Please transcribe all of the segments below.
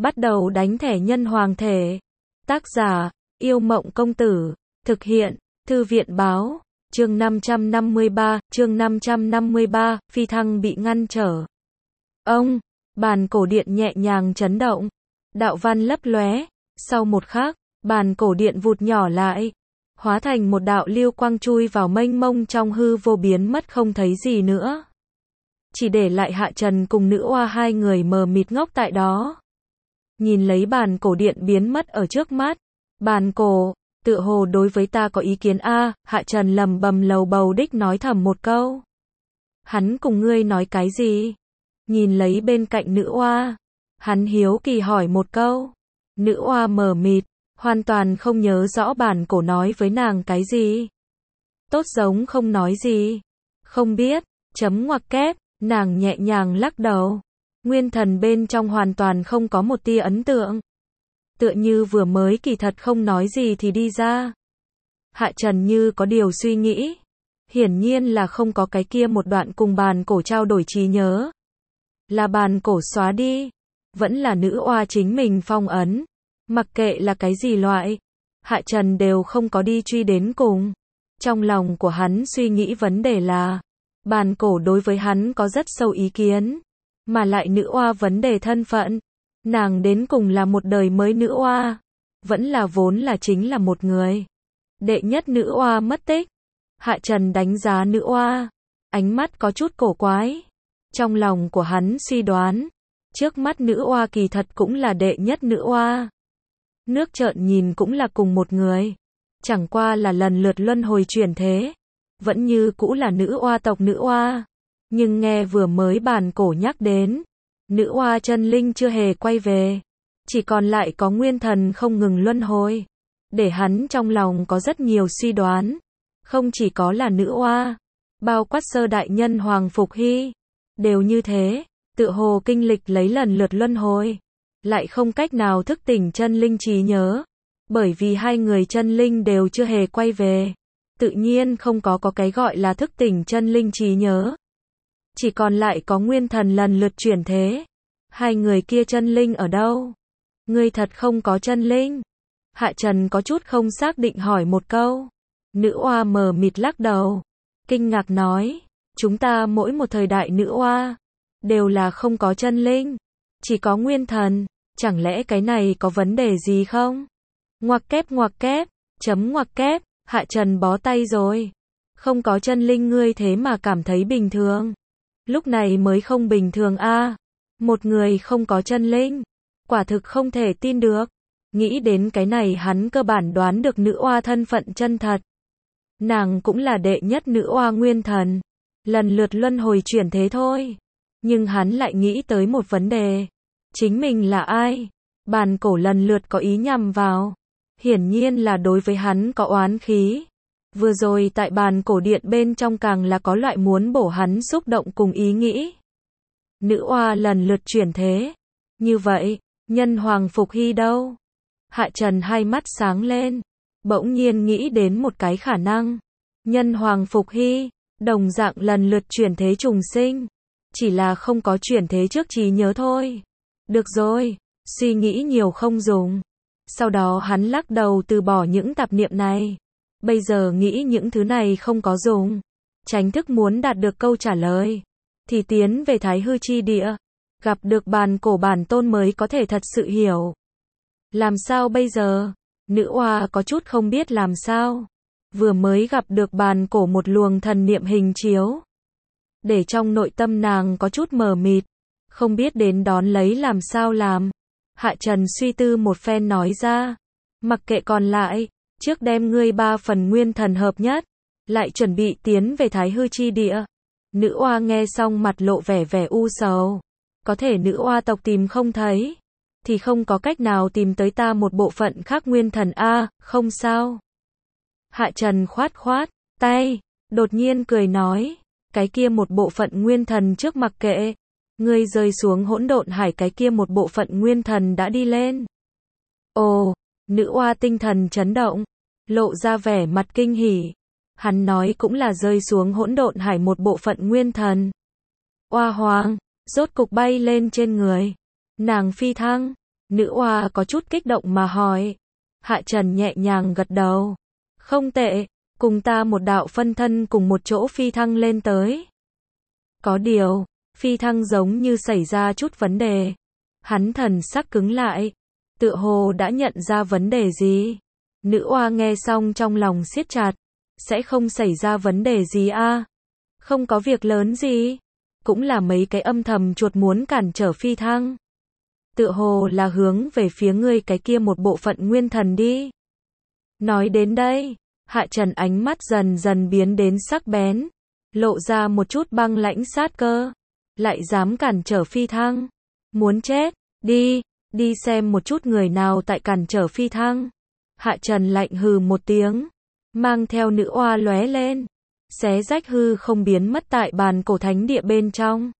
Bắt đầu đánh thẻ nhân hoàng thể. Tác giả, Yêu Mộng Công Tử. Thực hiện, Thư viện Báo. Chương 553, phi thăng bị ngăn trở. Ông, bàn cổ điện nhẹ nhàng chấn động. Đạo văn lấp lóe. Sau một khắc, bàn cổ điện vụt nhỏ lại. Hóa thành một đạo lưu quang chui vào mênh mông trong hư vô biến mất không thấy gì nữa. Chỉ để lại Hạ Trần cùng nữ oa hai người mờ mịt ngốc tại đó. Nhìn lấy bàn cổ điện biến mất ở trước mắt. Bàn cổ, tựa hồ đối với ta có ý kiến a. Hạ Trần lầm bầm lầu bầu đích nói thầm một câu. Hắn cùng ngươi nói cái gì? Nhìn lấy bên cạnh nữ oa. Hắn hiếu kỳ hỏi một câu. Nữ oa mờ mịt, hoàn toàn không nhớ rõ bàn cổ nói với nàng cái gì. Tốt giống không nói gì. Không biết, chấm ngoặc kép, nàng nhẹ nhàng lắc đầu. Nguyên thần bên trong hoàn toàn không có một tia ấn tượng. Tựa như vừa mới kỳ thật không nói gì thì đi ra. Hạ Trần như có điều suy nghĩ. Hiển nhiên là không có cái kia một đoạn cùng bàn cổ trao đổi trí nhớ. Là bàn cổ xóa đi. Vẫn là nữ oa chính mình phong ấn. Mặc kệ là cái gì loại. Hạ Trần đều không có đi truy đến cùng. Trong lòng của hắn suy nghĩ vấn đề là. Bàn cổ đối với hắn có rất sâu ý kiến. Mà lại nữ oa vấn đề thân phận. Nàng đến cùng là một đời mới nữ oa. Vẫn là vốn là chính là một người. Đệ nhất nữ oa mất tích. Hạ Trần đánh giá nữ oa. Ánh mắt có chút cổ quái. Trong lòng của hắn suy đoán. Trước mắt nữ oa kỳ thật cũng là đệ nhất nữ oa. Nước trợn nhìn cũng là cùng một người. Chẳng qua là lần lượt luân hồi chuyển thế. Vẫn như cũ là nữ oa tộc nữ oa. Nhưng nghe vừa mới bàn cổ nhắc đến. Nữ oa chân linh chưa hề quay về. Chỉ còn lại có nguyên thần không ngừng luân hồi. Để hắn trong lòng có rất nhiều suy đoán. Không chỉ có là nữ oa. Bao quát sơ đại nhân Hoàng Phục Hy. Đều như thế. Tựa hồ kinh lịch lấy lần lượt luân hồi. Lại không cách nào thức tỉnh chân linh trí nhớ. Bởi vì hai người chân linh đều chưa hề quay về. Tự nhiên không có cái gọi là thức tỉnh chân linh trí nhớ. Chỉ còn lại có nguyên thần lần lượt chuyển thế. Hai người kia chân linh ở đâu? Ngươi thật không có chân linh? Hạ Trần có chút không xác định hỏi một câu. Nữ oa mờ mịt lắc đầu. Kinh ngạc nói. Chúng ta mỗi một thời đại nữ oa. Đều là không có chân linh. Chỉ có nguyên thần. Chẳng lẽ cái này có vấn đề gì không? Ngoặc kép, chấm ngoặc kép. Hạ Trần bó tay rồi. Không có chân linh ngươi thế mà cảm thấy bình thường. Lúc này mới không bình thường a. Một người không có chân linh. Quả thực không thể tin được. Nghĩ đến cái này hắn cơ bản đoán được nữ oa thân phận chân thật. Nàng cũng là đệ nhất nữ oa nguyên thần. Lần lượt luân hồi chuyển thế thôi. Nhưng hắn lại nghĩ tới một vấn đề. Chính mình là ai? Bàn cổ lần lượt có ý nhằm vào. Hiển nhiên là đối với hắn có oán khí. Vừa rồi tại bàn cổ điện bên trong càng là có loại muốn bổ hắn xúc động cùng ý nghĩ. Nữ oa lần lượt chuyển thế. Như vậy, nhân Hoàng Phục Hy đâu? Hạ Trần hai mắt sáng lên. Bỗng nhiên nghĩ đến một cái khả năng. Nhân Hoàng Phục Hy, đồng dạng lần lượt chuyển thế trùng sinh. Chỉ là không có chuyển thế trước trí nhớ thôi. Được rồi, suy nghĩ nhiều không dùng. Sau đó hắn lắc đầu từ bỏ những tạp niệm này. Bây giờ nghĩ những thứ này không có dùng. Tránh thức muốn đạt được câu trả lời. Thì tiến về Thái Hư Chi Địa. Gặp được bàn cổ bản tôn mới có thể thật sự hiểu. Làm sao bây giờ? Nữ oa có chút không biết làm sao. Vừa mới gặp được bàn cổ một luồng thần niệm hình chiếu. Để trong nội tâm nàng có chút mờ mịt. Không biết đến đón lấy làm sao làm. Hạ Trần suy tư một phen nói ra. Mặc kệ còn lại. Trước đem ngươi 3 phần nguyên thần hợp nhất. Lại chuẩn bị tiến về Thái Hư Chi Địa. Nữ oa nghe xong mặt lộ vẻ u sầu. Có thể nữ oa tộc tìm không thấy. Thì không có cách nào tìm tới ta một bộ phận khác nguyên thần a. Không sao. Hạ Trần khoát tay. Đột nhiên cười nói. Cái kia một bộ phận nguyên thần trước mặc kệ. Ngươi rơi xuống hỗn độn hải cái kia một bộ phận nguyên thần đã đi lên. Ồ, nữ oa tinh thần chấn động. Lộ ra vẻ mặt kinh hỉ. Hắn nói cũng là rơi xuống hỗn độn hải một bộ phận nguyên thần. Oa hoàng, rốt cục bay lên trên người. Nàng phi thăng. Nữ oa có chút kích động mà hỏi. Hạ Trần nhẹ nhàng gật đầu. Không tệ, cùng ta một đạo phân thân cùng một chỗ phi thăng lên tới. Có điều, phi thăng giống như xảy ra chút vấn đề. Hắn thần sắc cứng lại, tựa hồ đã nhận ra vấn đề gì. Nữ oa nghe xong trong lòng siết chặt. Sẽ không xảy ra vấn đề gì a? Không có việc lớn gì. Cũng là mấy cái âm thầm chuột muốn cản trở phi thăng. Tựa hồ là hướng về phía ngươi cái kia một bộ phận nguyên thần đi. Nói đến đây, Hạ Trần ánh mắt dần dần biến đến sắc bén, lộ ra một chút băng lãnh sát cơ. Lại dám cản trở phi thăng. Muốn chết, đi xem một chút người nào tại cản trở phi thăng. Hạ Trần lạnh hừ một tiếng, mang theo nữ oa lóe lên, xé rách hư không biến mất tại bàn cổ thánh địa bên trong.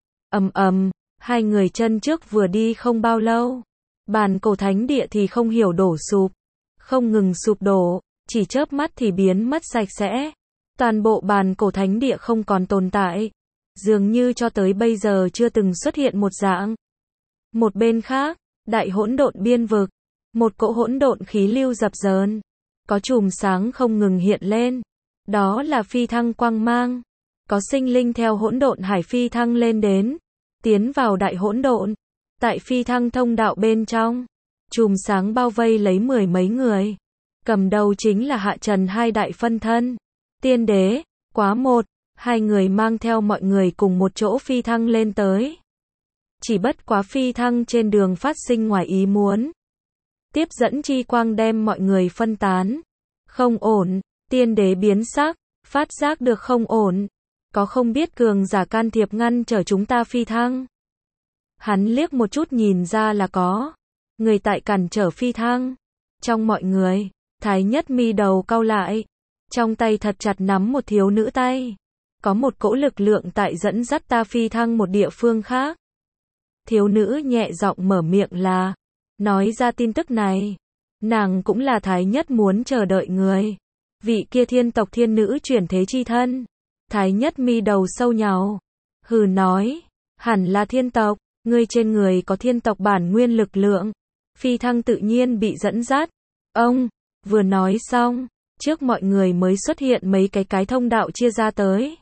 Hai người chân trước vừa đi không bao lâu, bàn cổ thánh địa thì không hiểu đổ sụp, không ngừng sụp đổ, chỉ chớp mắt thì biến mất sạch sẽ. Toàn bộ bàn cổ thánh địa không còn tồn tại, dường như cho tới bây giờ chưa từng xuất hiện một dạng. Một bên khác, đại hỗn độn biên vực, một cỗ hỗn độn khí lưu dập dờn, có chùm sáng không ngừng hiện lên, đó là phi thăng quang mang. Có sinh linh theo hỗn độn hải phi thăng lên đến, tiến vào đại hỗn độn. Tại phi thăng thông đạo bên trong, chùm sáng bao vây lấy mười mấy người. Cầm đầu chính là Hạ Trần hai đại phân thân. Tiên đế, Quá Một, hai người mang theo mọi người cùng một chỗ phi thăng lên tới. Chỉ bất quá phi thăng trên đường phát sinh ngoài ý muốn. Tiếp dẫn chi quang đem mọi người phân tán. Không ổn, tiên đế biến sắc, phát giác được không ổn. Có không biết cường giả can thiệp ngăn trở chúng ta phi thăng. Hắn liếc một chút nhìn ra là có người tại cản trở phi thăng. Trong mọi người, Thái Nhất mi đầu cau lại, trong tay thật chặt nắm một thiếu nữ tay. Có một cỗ lực lượng tại dẫn dắt ta phi thăng một địa phương khác. Thiếu nữ nhẹ giọng mở miệng là, nói ra tin tức này. Nàng cũng là Thái Nhất muốn chờ đợi người. Vị kia thiên tộc thiên nữ chuyển thế chi thân. Thái Nhất mi đầu sâu nhàu. Hừ nói, hẳn là thiên tộc, ngươi trên người có thiên tộc bản nguyên lực lượng. Phi thăng tự nhiên bị dẫn dắt. Ông, vừa nói xong, trước mọi người mới xuất hiện mấy cái thông đạo chia ra tới.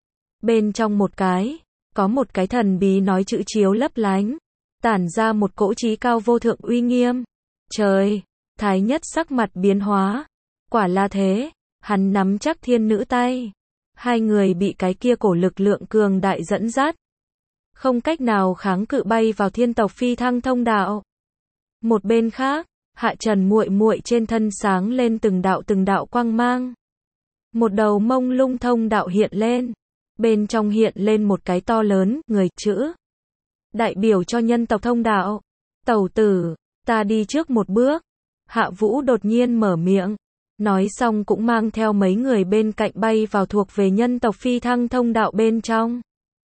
Bên trong một cái, có một cái thần bí nói chữ chiếu lấp lánh, tản ra một cỗ trí cao vô thượng uy nghiêm. Trời, Thái Nhất sắc mặt biến hóa. Quả là thế, hắn nắm chắc thiên nữ tay. Hai người bị cái kia cổ lực lượng cường đại dẫn dắt. Không cách nào kháng cự bay vào thiên tộc phi thăng thông đạo. Một bên khác, Hạ Trần muội muội trên thân sáng lên từng đạo quang mang. Một đầu mông lung thông đạo hiện lên. Bên trong hiện lên một cái to lớn, người, chữ. Đại biểu cho nhân tộc thông đạo. Tẩu tử, ta đi trước một bước. Hạ Vũ đột nhiên mở miệng. Nói xong cũng mang theo mấy người bên cạnh bay vào thuộc về nhân tộc phi thăng thông đạo bên trong.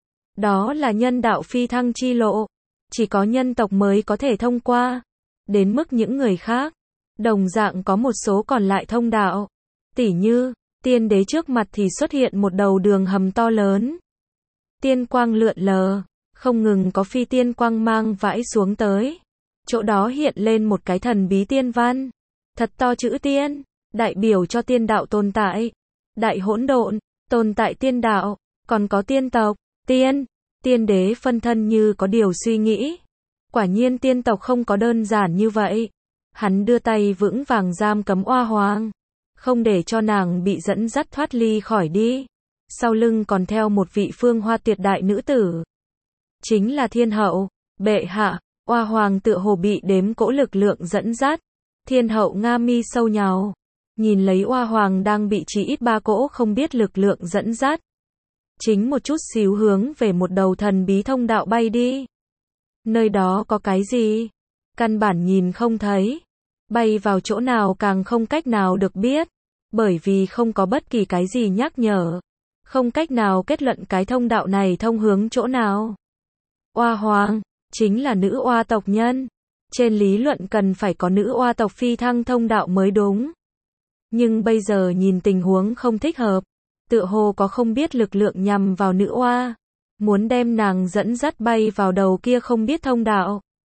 Đó là nhân đạo phi thăng chi lộ. Chỉ có nhân tộc mới có thể thông qua. Đến mức những người khác, đồng dạng có một số còn lại thông đạo. Tỉ như, tiên đế trước mặt thì xuất hiện một đầu đường hầm to lớn. Tiên quang lượn lờ, không ngừng có phi tiên quang mang vãi xuống tới. Chỗ đó hiện lên một cái thần bí tiên văn. Thật to chữ tiên, đại biểu cho tiên đạo tồn tại. Đại hỗn độn, tồn tại tiên đạo, còn có tiên tộc, tiên đế phân thân như có điều suy nghĩ. Quả nhiên tiên tộc không có đơn giản như vậy. Hắn đưa tay vững vàng giam cấm Oa Hoàng, không để cho nàng bị dẫn dắt thoát ly khỏi đi. Sau lưng còn theo một vị phương hoa tuyệt đại nữ tử. Chính là thiên hậu, bệ hạ. Oa Hoàng tựa hồ bị đếm cỗ lực lượng dẫn dắt. Thiên hậu nga mi sâu nhàu. Nhìn lấy Oa Hoàng đang bị chỉ ít 3 cỗ không biết lực lượng dẫn dắt. Chính một chút xíu hướng về một đầu thần bí thông đạo bay đi. Nơi đó có cái gì? Căn bản nhìn không thấy. Bay vào chỗ nào càng không cách nào được biết. Bởi vì không có bất kỳ cái gì nhắc nhở. Không cách nào kết luận cái thông đạo này thông hướng chỗ nào. Oa Hoàng, chính là nữ oa tộc nhân. Trên lý luận cần phải có nữ oa tộc phi thăng thông đạo mới đúng. Nhưng bây giờ nhìn tình huống không thích hợp. Tựa hồ có không biết lực lượng nhằm vào nữ oa. Muốn đem nàng dẫn dắt bay vào đầu kia không biết thông đạo.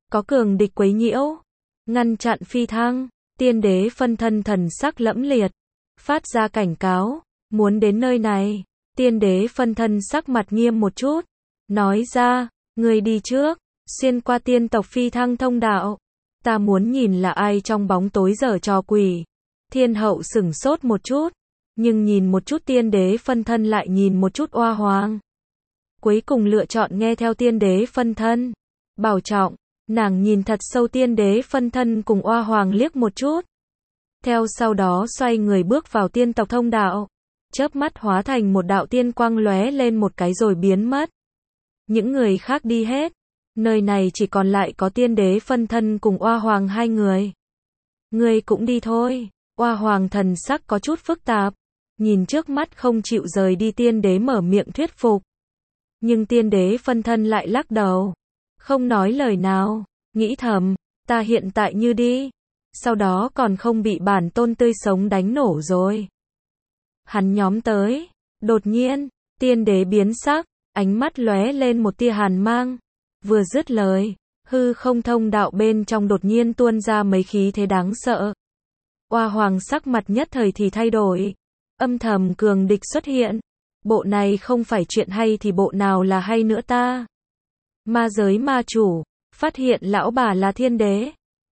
có cường địch quấy nhiễu, ngăn chặn phi thăng. Tiên đế phân thân thần sắc lẫm liệt, phát ra cảnh cáo, muốn đến nơi này. Tiên đế phân thân sắc mặt nghiêm một chút, nói ra, người đi trước, xuyên qua tiên tộc phi thăng thông đạo. Ta muốn nhìn là ai trong bóng tối giở trò quỷ. Thiên hậu sửng sốt một chút, nhưng nhìn một chút tiên đế phân thân lại nhìn một chút Oa Hoàng. Cuối cùng lựa chọn nghe theo tiên đế phân thân. Bảo trọng, nàng nhìn thật sâu tiên đế phân thân cùng Oa Hoàng liếc một chút. Theo sau đó xoay người bước vào tiên tộc thông đạo. Chớp mắt hóa thành một đạo tiên quang lóe lên một cái rồi biến mất. Những người khác đi hết. Nơi này chỉ còn lại có tiên đế phân thân cùng Oa Hoàng hai người. Ngươi cũng đi thôi. Oa Hoàng thần sắc có chút phức tạp. Nhìn trước mắt không chịu rời đi tiên đế mở miệng thuyết phục. Nhưng tiên đế phân thân lại lắc đầu. Không nói lời nào. Nghĩ thầm, ta hiện tại như đi. Sau đó còn không bị bản tôn tươi sống đánh nổ rồi. Hắn nhóm tới. Đột nhiên, tiên đế biến sắc. Ánh mắt lóe lên một tia hàn mang. Vừa dứt lời, hư không thông đạo bên trong đột nhiên tuôn ra mấy khí thế đáng sợ. Oa Hoàng sắc mặt nhất thời thì thay đổi. Âm thầm cường địch xuất hiện. Bộ này không phải chuyện hay thì bộ nào là hay nữa ta? Ma giới ma chủ, phát hiện lão bà là thiên đế.